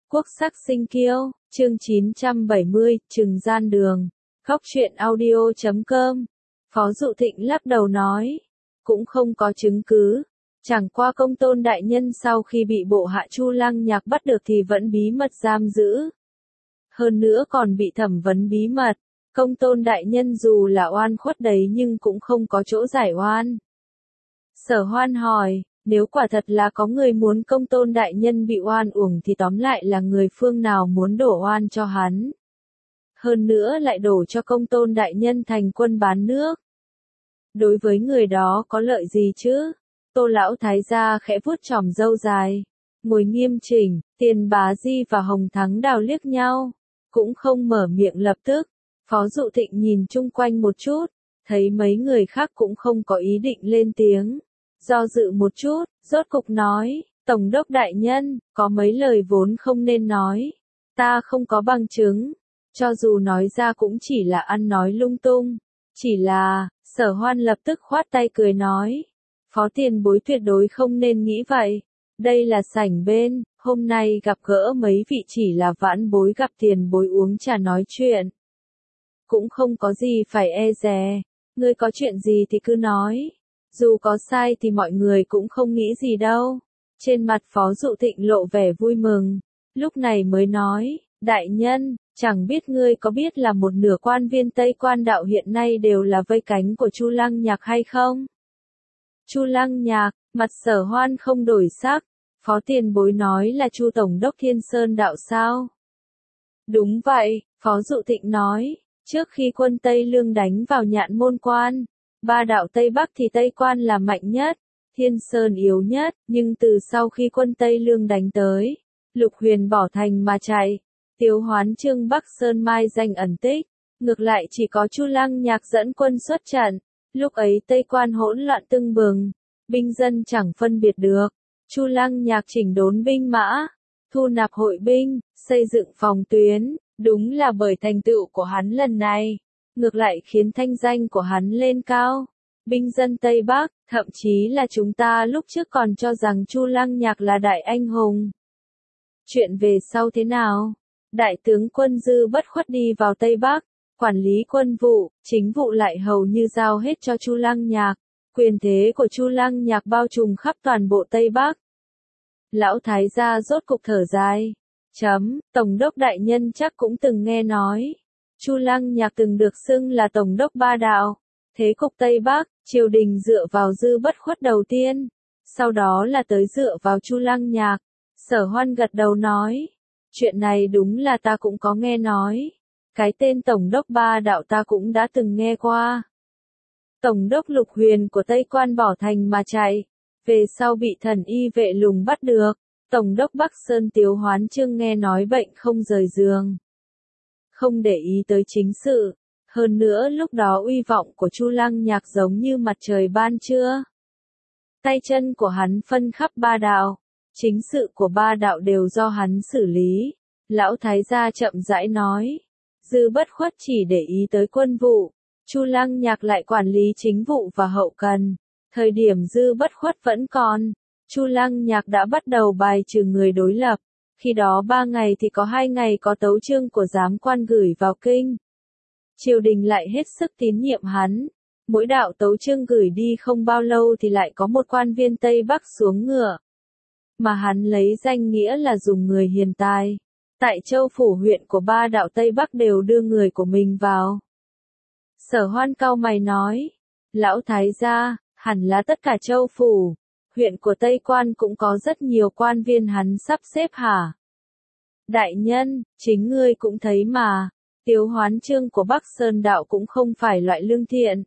Quốc sắc sinh kiêu, chương 970, Trừng gian đường. Khóc chuyện audio.com. Phó Dụ Thịnh lắc đầu nói, cũng không có chứng cứ. Chẳng qua Công Tôn đại nhân sau khi bị bộ hạ Chu Lăng Nhạc bắt được thì vẫn bí mật giam giữ. Hơn nữa còn bị thẩm vấn bí mật. Công Tôn đại nhân dù là oan khuất đấy nhưng cũng không có chỗ giải oan. Sở Hoan hỏi, nếu quả thật là có người muốn Công Tôn đại nhân bị oan uổng thì tóm lại là người phương nào muốn đổ oan cho hắn. Hơn nữa lại đổ cho Công Tôn đại nhân thành quân bán nước. Đối với người đó có lợi gì chứ? Tô lão thái gia khẽ vuốt chòm râu dài, ngồi nghiêm chỉnh. Tiền Bá Di và Hồng Thắng Đào liếc nhau, cũng không mở miệng lập tức. Phó Dụ Thịnh nhìn chung quanh một chút, thấy mấy người khác cũng không có ý định lên tiếng. Do dự một chút, rốt cục nói, Tổng đốc đại nhân, có mấy lời vốn không nên nói. Ta không có bằng chứng, cho dù nói ra cũng chỉ là ăn nói lung tung. Chỉ là, Sở Hoan lập tức khoát tay cười nói, Phó tiền bối tuyệt đối không nên nghĩ vậy. Đây là sảnh bên, hôm nay gặp gỡ mấy vị chỉ là vãn bối gặp tiền bối uống trà nói chuyện. Cũng không có gì phải e dè, ngươi có chuyện gì thì cứ nói. Dù có sai thì mọi người cũng không nghĩ gì đâu. Trên mặt Phó Dụ Thịnh lộ vẻ vui mừng, lúc này mới nói, đại nhân, chẳng biết ngươi có biết là một nửa quan viên Tây Quan đạo hiện nay đều là vây cánh của Chu Lăng Nhạc hay không? Chu Lăng Nhạc, mặt Sở Hoan không đổi sắc, Phó tiền bối nói là Chu Tổng đốc Thiên Sơn đạo sao? Đúng vậy, Phó Dụ Thịnh nói, trước khi quân Tây Lương đánh vào Nhạn Môn Quan, ba đạo Tây Bắc thì Tây Quan là mạnh nhất, Thiên Sơn yếu nhất, nhưng từ sau khi quân Tây Lương đánh tới, Lục Huyền bỏ thành mà chạy, Tiếu Hoán Trương Bắc Sơn mai danh ẩn tích, ngược lại chỉ có Chu Lăng Nhạc dẫn quân xuất trận, lúc ấy Tây Quan hỗn loạn tưng bừng, binh dân chẳng phân biệt được, Chu Lăng Nhạc chỉnh đốn binh mã, thu nạp hội binh, xây dựng phòng tuyến, đúng là bởi thành tựu của hắn lần này, ngược lại khiến thanh danh của hắn lên cao. Binh dân Tây Bắc, thậm chí là chúng ta lúc trước còn cho rằng Chu Lăng Nhạc là đại anh hùng. Chuyện về sau thế nào? Đại tướng quân Dư Bất Khuất đi vào Tây Bắc, quản lý quân vụ, chính vụ lại hầu như giao hết cho Chu Lăng Nhạc. Quyền thế của Chu Lăng Nhạc bao trùm khắp toàn bộ Tây Bắc. Lão thái gia rốt cục thở dài. Tổng đốc đại nhân chắc cũng từng nghe nói. Chu Lăng Nhạc từng được xưng là tổng đốc ba đạo. Thế cục Tây Bắc, triều đình dựa vào Dư Bất Khuất đầu tiên. Sau đó là tới dựa vào Chu Lăng Nhạc. Sở Hoan gật đầu nói. Chuyện này đúng là ta cũng có nghe nói. Cái tên tổng đốc ba đạo ta cũng đã từng nghe qua. Tổng đốc Lục Huyền của Tây Quan bỏ thành mà chạy. Về sau bị thần y vệ lùng bắt được. Tổng đốc Bắc Sơn Tiếu Hoán Trương nghe nói bệnh không rời giường. Không để ý tới chính sự. Hơn nữa lúc đó uy vọng của Chu Lăng Nhạc giống như mặt trời ban trưa. Tay chân của hắn phân khắp ba đạo. Chính sự của ba đạo đều do hắn xử lý. Lão thái gia chậm rãi nói. Dư Bất Khuất chỉ để ý tới quân vụ. Chu Lăng Nhạc lại quản lý chính vụ và hậu cần. Thời điểm Dư Bất Khuất vẫn còn, Chu Lăng Nhạc đã bắt đầu bài trừ người đối lập. Khi đó 3 ngày thì có 2 ngày có tấu chương của giám quan gửi vào kinh. Triều đình lại hết sức tín nhiệm hắn. Mỗi đạo tấu chương gửi đi không bao lâu thì lại có một quan viên Tây Bắc xuống ngựa. Mà hắn lấy danh nghĩa là dùng người hiền tài. Tại châu phủ huyện của ba đạo Tây Bắc đều đưa người của mình vào. Sở Hoan cau mày nói. Lão thái gia, hẳn là tất cả châu phủ, huyện của Tây Quan cũng có rất nhiều quan viên hắn sắp xếp hả? Đại nhân, chính ngươi cũng thấy mà, Tiếu Hoán Trương của Bắc Sơn đạo cũng không phải loại lương thiện.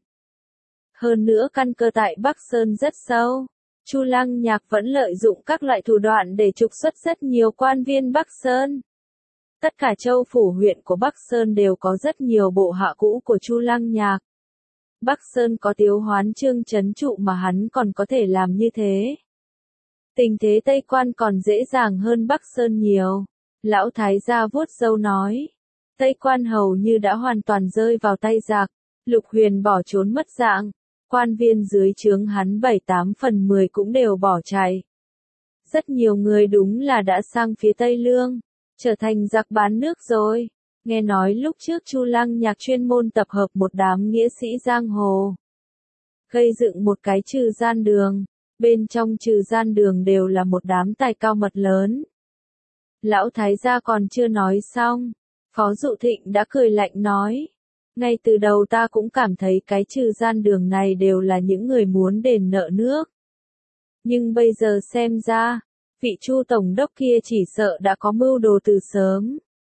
Hơn nữa căn cơ tại Bắc Sơn rất sâu, Chu Lăng Nhạc vẫn lợi dụng các loại thủ đoạn để trục xuất rất nhiều quan viên Bắc Sơn. Tất cả châu phủ huyện của Bắc Sơn đều có rất nhiều bộ hạ cũ của Chu Lăng Nhạc. Bắc Sơn có Tiếu Hoán Trương trấn trụ mà hắn còn có thể làm như thế. Tình thế Tây Quan còn dễ dàng hơn Bắc Sơn nhiều. Lão thái gia vuốt râu nói. Tây Quan hầu như đã hoàn toàn rơi vào tay giặc. Lục Huyền bỏ trốn mất dạng. Quan viên dưới trướng hắn 7/8/10 cũng đều bỏ chạy. Rất nhiều người đúng là đã sang phía Tây Lương. trở thành giặc bán nước rồi. Nghe nói lúc trước Chu Lăng Nhạc chuyên môn tập hợp một đám nghĩa sĩ giang hồ, gây dựng một cái Trừ Gian Đường, bên trong Trừ Gian Đường đều là một đám tài cao mật lớn. Lão thái gia còn chưa nói xong, Phó Dụ Thịnh đã cười lạnh nói, ngay từ đầu ta cũng cảm thấy cái Trừ Gian Đường này đều là những người muốn đền nợ nước. Nhưng bây giờ xem ra, vị Chu tổng đốc kia chỉ sợ đã có mưu đồ từ sớm.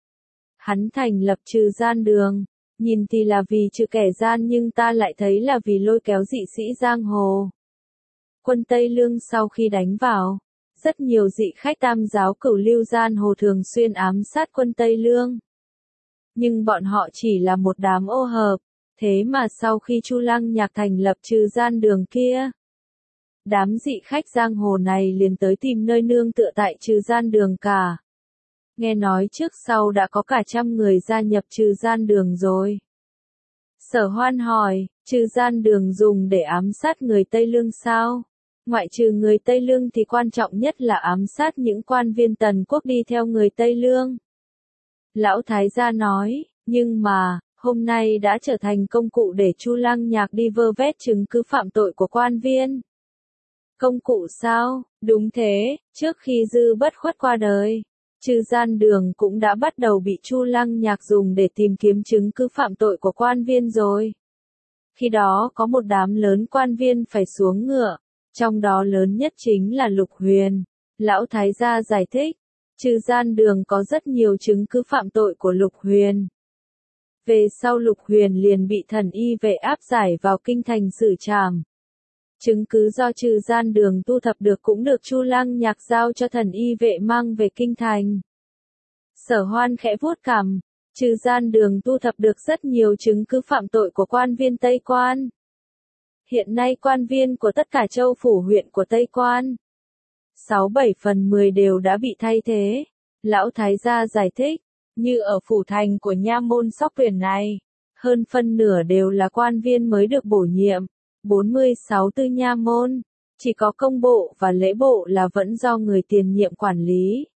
Hắn thành lập Trừ Gian Đường, nhìn thì là vì trừ kẻ gian nhưng ta lại thấy là vì lôi kéo dị sĩ giang hồ. Quân Tây Lương sau khi đánh vào, rất nhiều dị khách tam giáo cửu lưu giang hồ thường xuyên ám sát quân Tây Lương. Nhưng bọn họ chỉ là một đám ô hợp, thế mà sau khi Chu Lăng Nhạc thành lập Trừ Gian Đường kia, đám dị khách giang hồ này liền tới tìm nơi nương tựa tại Trừ Gian Đường cả. Nghe nói trước sau đã có cả 100 người gia nhập Trừ Gian Đường rồi. Sở Hoan hỏi, Trừ Gian Đường dùng để ám sát người Tây Lương sao? Ngoại trừ người Tây Lương thì quan trọng nhất là ám sát những quan viên Tần quốc đi theo người Tây Lương. Lão thái gia nói, nhưng mà, hôm nay đã trở thành công cụ để Chu Lăng Nhạc đi vơ vét chứng cứ phạm tội của quan viên. Công cụ sao? Đúng thế, trước khi Dư Bất Khuất qua đời, Trừ Gian Đường cũng đã bắt đầu bị Chu Lăng Nhạc dùng để tìm kiếm chứng cứ phạm tội của quan viên rồi. Khi đó có một đám lớn quan viên phải xuống ngựa, trong đó lớn nhất chính là Lục Huyền. Lão thái gia giải thích, Trừ Gian Đường có rất nhiều chứng cứ phạm tội của Lục Huyền. Về sau Lục Huyền liền bị thần y vệ áp giải vào kinh thành xử trảm. Chứng cứ do Trừ Gian Đường thu thập được cũng được Chu Lăng Nhạc giao cho thần y vệ mang về kinh thành. Sở Hoan khẽ vuốt cằm, Trừ Gian Đường thu thập được rất nhiều chứng cứ phạm tội của quan viên Tây Quan. Hiện nay quan viên của tất cả châu phủ huyện của Tây Quan, 6/7/10 đều đã bị thay thế. Lão thái gia giải thích, như ở phủ thành của nha môn Sóc Tuyển này, hơn phân nửa đều là quan viên mới được bổ nhiệm. 46 tư nha môn, chỉ có công bộ và lễ bộ là vẫn do người tiền nhiệm quản lý.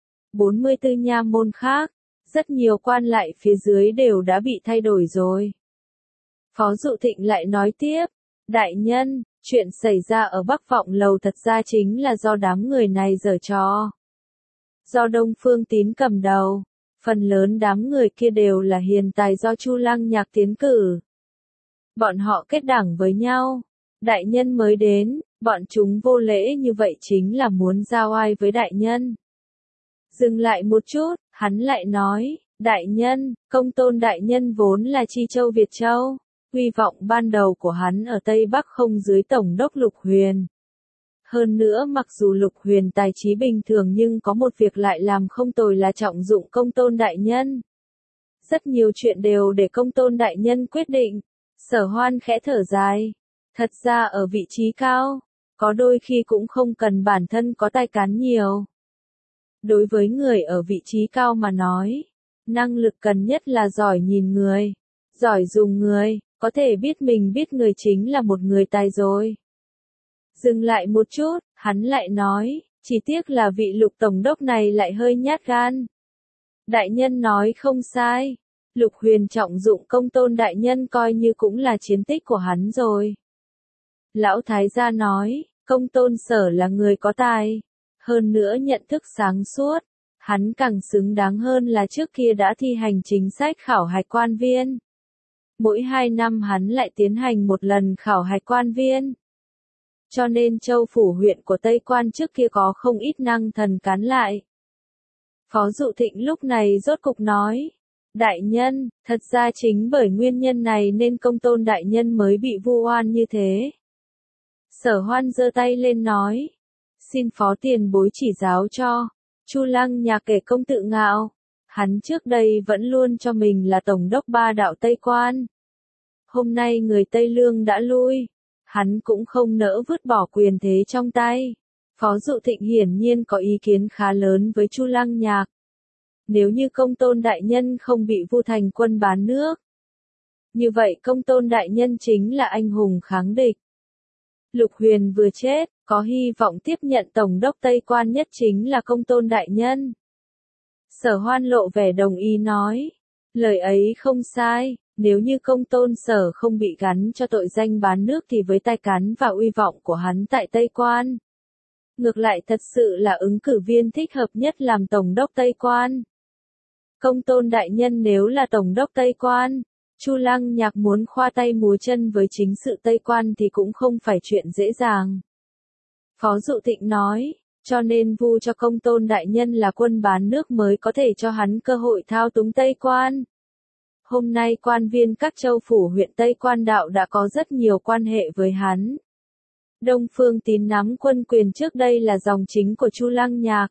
44 nha môn khác, rất nhiều quan lại phía dưới đều đã bị thay đổi rồi. Phó Dụ Thịnh lại nói tiếp, đại nhân, chuyện xảy ra ở Bắc Vọng Lầu thật ra chính là do đám người này giở trò. Do Đông Phương Tín cầm đầu, phần lớn đám người kia đều là hiền tài do Chu Lăng Nhạc tiến cử. Bọn họ kết đảng với nhau. Đại nhân mới đến, bọn chúng vô lễ như vậy chính là muốn giao oai với đại nhân. Dừng lại một chút, hắn lại nói, đại nhân, Công Tôn đại nhân vốn là Chi Châu Việt Châu. Hy vọng ban đầu của hắn ở Tây Bắc không dưới Tổng đốc Lục Huyền. Hơn nữa mặc dù Lục Huyền tài trí bình thường nhưng có một việc lại làm không tồi là trọng dụng Công Tôn đại nhân. Rất nhiều chuyện đều để Công Tôn đại nhân quyết định. Sở Hoan khẽ thở dài. Thật ra ở vị trí cao, có đôi khi cũng không cần bản thân có tài cán nhiều. Đối với người ở vị trí cao mà nói, năng lực cần nhất là giỏi nhìn người, giỏi dùng người, có thể biết mình biết người chính là một người tài rồi. Dừng lại một chút, hắn lại nói, chỉ tiếc là vị Lục tổng đốc này lại hơi nhát gan. Đại nhân nói không sai. Lục Huyền trọng dụng Công Tôn đại nhân coi như cũng là chiến tích của hắn rồi. Lão thái gia nói, Công Tôn Sở là người có tài, hơn nữa nhận thức sáng suốt, hắn càng xứng đáng hơn là trước kia đã thi hành chính sách khảo hạch quan viên. Mỗi 2 năm hắn lại tiến hành một lần khảo hạch quan viên. Cho nên châu phủ huyện của Tây Quan trước kia có không ít năng thần cán lại. Phó Dụ Thịnh lúc này rốt cục nói, đại nhân, thật ra chính bởi nguyên nhân này nên Công Tôn đại nhân mới bị vu oan như thế. Sở Hoan giơ tay lên nói, xin phó tiền bối chỉ giáo cho. Chu Lăng Nhạc kể công tự ngạo, hắn trước đây vẫn luôn cho mình là tổng đốc 3 đạo Tây Quan. Hôm nay người Tây Lương đã lui, hắn cũng không nỡ vứt bỏ quyền thế trong tay. Phó Dụ Thịnh hiển nhiên có ý kiến khá lớn với Chu Lăng Nhạc. Nếu như Công Tôn đại nhân không bị Vu Thành quân bán nước, như vậy Công Tôn đại nhân chính là anh hùng kháng địch. Lục Huyền vừa chết, có hy vọng tiếp nhận tổng đốc Tây Quan nhất chính là Công Tôn đại nhân. Sở Hoan lộ vẻ đồng ý nói. Lời ấy không sai, nếu như Công Tôn Sở không bị gắn cho tội danh bán nước thì với tài cán và uy vọng của hắn tại Tây Quan, ngược lại thật sự là ứng cử viên thích hợp nhất làm Tổng đốc Tây Quan. Công Tôn đại nhân nếu là Tổng đốc Tây Quan, Chu Lăng Nhạc muốn khoa tay múa chân với chính sự Tây Quan thì cũng không phải chuyện dễ dàng. Phó Dụ Thịnh nói, cho nên vu cho Công Tôn đại nhân là quân bán nước mới có thể cho hắn cơ hội thao túng Tây Quan. Hôm nay quan viên các châu phủ huyện Tây Quan đạo đã có rất nhiều quan hệ với hắn. Đông Phương Tín nắm quân quyền trước đây là dòng chính của Chu Lăng Nhạc.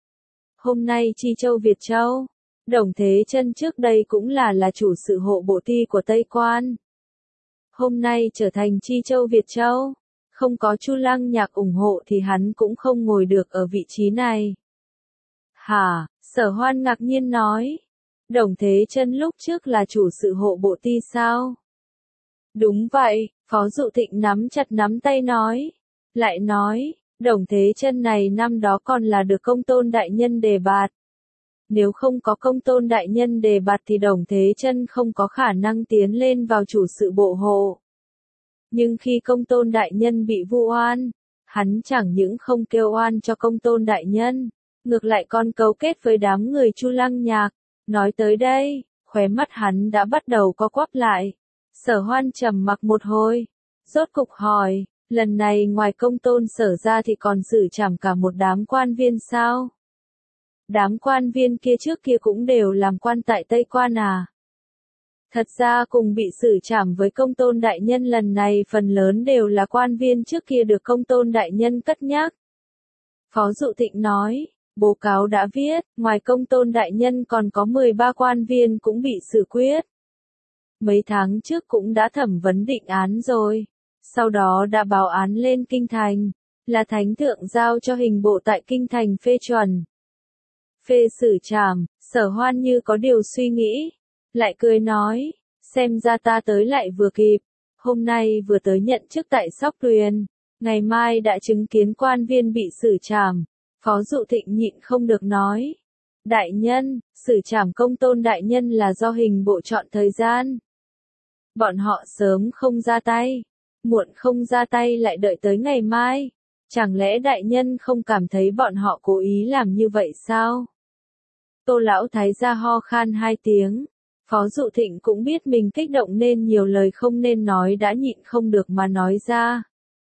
Hôm nay Chi Châu Việt Châu, Đồng Thế Chân trước đây cũng là chủ sự hộ bộ ti của Tây Quan. Hôm nay trở thành Chi Châu Việt Châu, không có Chu Lăng Nhạc ủng hộ thì hắn cũng không ngồi được ở vị trí này. Hả? Sở Hoan ngạc nhiên nói. Đồng Thế Chân lúc trước là chủ sự hộ bộ ti sao? Đúng vậy, Phó Dụ Thịnh nắm chặt nắm tay nói. Lại nói, Đồng Thế Chân này năm đó còn là được Công Tôn đại nhân đề bạt. Nếu không có Công Tôn đại nhân đề bạt thì Đồng Thế Chân không có khả năng tiến lên vào chủ sự bộ hộ. Nhưng khi Công Tôn đại nhân bị vu oan, hắn chẳng những không kêu oan cho Công Tôn đại nhân, ngược lại còn cấu kết với đám người Chu Lăng Nhạc. Nói tới đây, khóe mắt hắn đã bắt đầu co quắp lại. Sở Hoan trầm mặc một hồi, rốt cục hỏi, lần này ngoài Công Tôn Sở ra thì còn xử trảm cả một đám quan viên sao? Đám quan viên kia trước kia cũng đều làm quan tại Tây Quan à? Thật ra cùng bị xử trảm với Công Tôn đại nhân lần này phần lớn đều là quan viên trước kia được Công Tôn đại nhân cất nhắc. Phó Dụ Thịnh nói, báo cáo đã viết, ngoài Công Tôn đại nhân còn có 13 quan viên cũng bị xử quyết. Mấy tháng trước cũng đã thẩm vấn định án rồi, sau đó đã báo án lên Kinh Thành, là Thánh Thượng giao cho hình bộ tại Kinh Thành phê chuẩn. Phê xử trảm, Sở Hoan như có điều suy nghĩ, lại cười nói, xem ra ta tới lại vừa kịp, hôm nay vừa tới nhận chức tại Sóc Tuyền, ngày mai đã chứng kiến quan viên bị xử trảm. Phó Dụ Thịnh nhịn không được nói, đại nhân, xử trảm Công Tôn đại nhân là do hình bộ chọn thời gian. Bọn họ sớm không ra tay, muộn không ra tay lại đợi tới ngày mai, chẳng lẽ đại nhân không cảm thấy bọn họ cố ý làm như vậy sao? Tô Lão Thái gia ho khan 2 tiếng, Phó Dụ Thịnh cũng biết mình kích động nên nhiều lời không nên nói đã nhịn không được mà nói ra.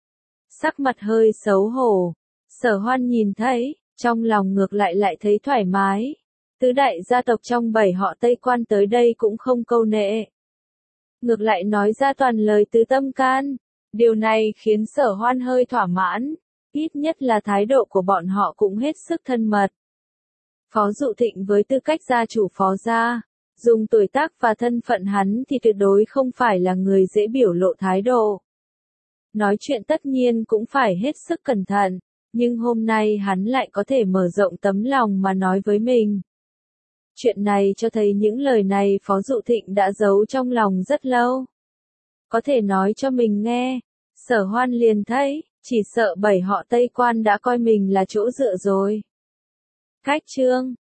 Sắc mặt hơi xấu hổ, Sở Hoan nhìn thấy, trong lòng ngược lại thấy thoải mái. Tứ đại gia tộc trong 7 họ Tây Quan tới đây cũng không câu nệ. Ngược lại nói ra toàn lời từ tâm can. Điều này khiến Sở Hoan hơi thỏa mãn, ít nhất là thái độ của bọn họ cũng hết sức thân mật. Phó Dụ Thịnh với tư cách gia chủ Phó gia, dùng tuổi tác và thân phận hắn thì tuyệt đối không phải là người dễ biểu lộ thái độ. Nói chuyện tất nhiên cũng phải hết sức cẩn thận, nhưng hôm nay hắn lại có thể mở rộng tấm lòng mà nói với mình. Chuyện này cho thấy những lời này Phó Dụ Thịnh đã giấu trong lòng rất lâu. Có thể nói cho mình nghe, Sở Hoan liền thấy, chỉ sợ 7 họ Tây Quan đã coi mình là chỗ dựa rồi. Cách chương